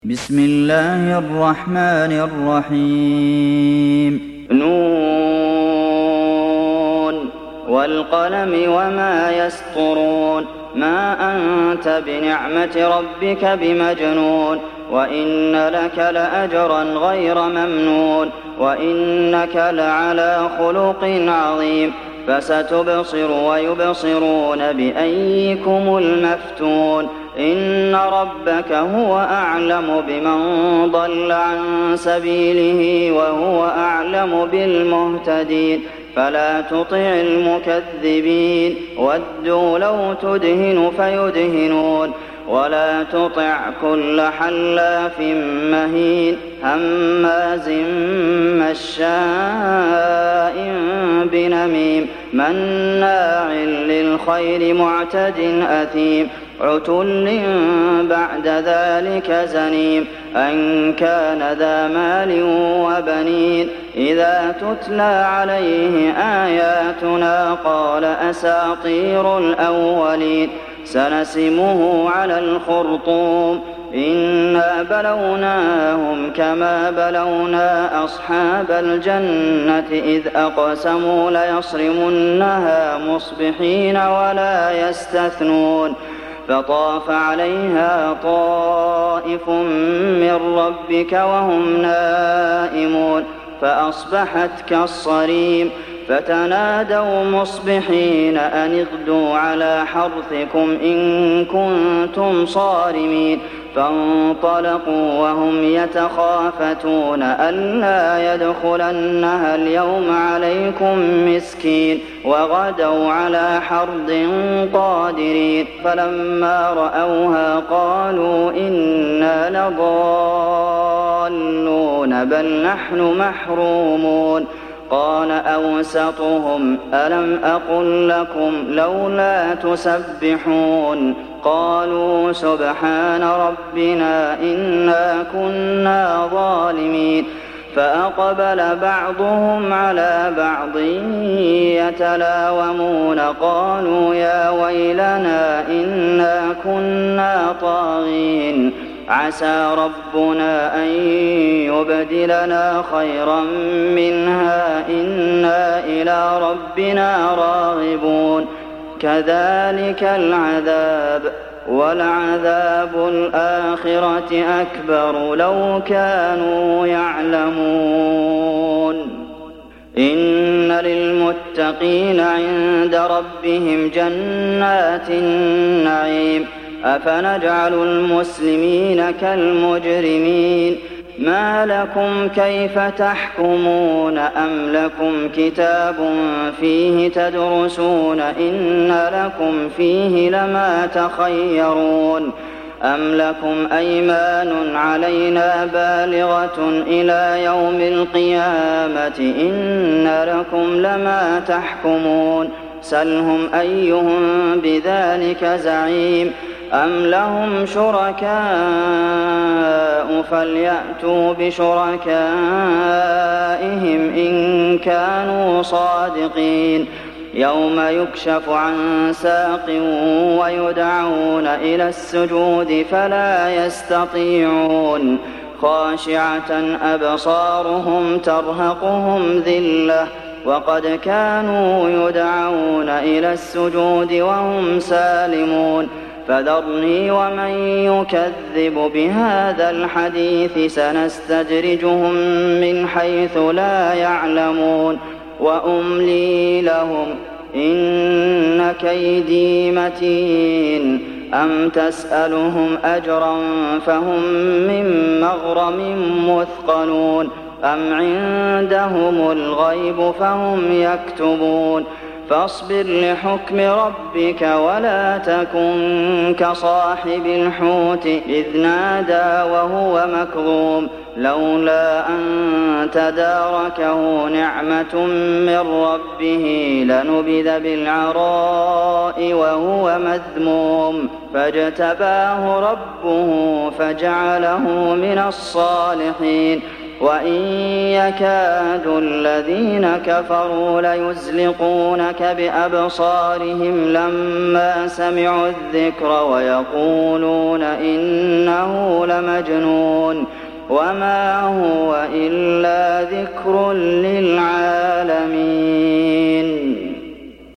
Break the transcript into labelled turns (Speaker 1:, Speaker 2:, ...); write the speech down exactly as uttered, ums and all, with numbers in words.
Speaker 1: بسم الله الرحمن الرحيم
Speaker 2: نون والقلم وما يسطرون ما أنت بنعمة ربك بمجنون وإن لك لأجرا غير ممنون وإنك لعلى خلق عظيم فستبصر ويبصرون بأيكم المفتون إن ربك هو أعلم بمن ضل عن سبيله وهو أعلم بالمهتدين فلا تطع المكذبين ودوا لو تدهن فيدهنون ولا تطع كل حلاف مهين هماز مشاء بنميم مناع للخير معتد أثيم عتل بعد ذلك زنيم أن كان ذا مال وبنين إذا تتلى عليه آياتنا قال أساطير الأولين سنسمه على الخرطوم إنا بلوناهم كما بلونا أصحاب الجنة إذ أقسموا ليصرمنها مصبحين ولا يستثنون فطاف عليها طائف من ربك وهم نائمون فأصبحت كالصريم فتنادوا مصبحين أن اغدوا على حرثكم إن كنتم صارمين فانطلقوا وهم يتخافتون ألا يدخلنها اليوم عليكم مسكين وغدوا على حرد قادرين فلما رأوها قالوا إنا لضالون بل نحن محرومون قال أوسطهم ألم أقل لكم لولا تسبحون قالوا سبحان ربنا إنا كنا ظالمين فأقبل بعضهم على بعض يتلاومون قالوا يا ويلنا إنا كنا طاغين عسى ربنا أن يبدلنا خيرا منها إنا إلى ربنا راغبون كذلك العذاب ولعذاب الآخرة أكبر لو كانوا يعلمون إن للمتقين عند ربهم جنات النعيم أفنجعل المسلمين كالمجرمين ما لكم كيف تحكمون أم لكم كتاب فيه تدرسون إن لكم فيه لما تخيرون أم لكم أيمان علينا بالغة إلى يوم القيامة إن لكم لما تحكمون سلهم أيهم بذلك زعيم أم لهم شركاء فليأتوا بشركائهم إن كانوا صادقين يوم يكشف عن ساق ويدعون إلى السجود فلا يستطيعون خاشعة أبصارهم ترهقهم ذلة وقد كانوا يدعون إلى السجود وهم سالمون فذرني ومن يكذب بهذا الحديث سنستدرجهم من حيث لا يعلمون وأملي لهم إن كيدي متين أم تسألهم أجرا فهم من مغرم مثقلون أم عندهم الغيب فهم يكتبون فاصبر لحكم ربك ولا تكن كصاحب الحوت إذ نادى وهو مكظوم لولا أن تداركه نعمة من ربه لنبذ بالعراء وهو مذموم فاجتباه ربه فجعله من الصالحين وَإِن يَكَادُ الَّذِينَ كَفَرُوا لَيُزْلِقُونَكَ بِأَبْصَارِهِمْ لَمَّا سَمِعُوا الذِّكْرَ وَيَقُولُونَ إِنَّهُ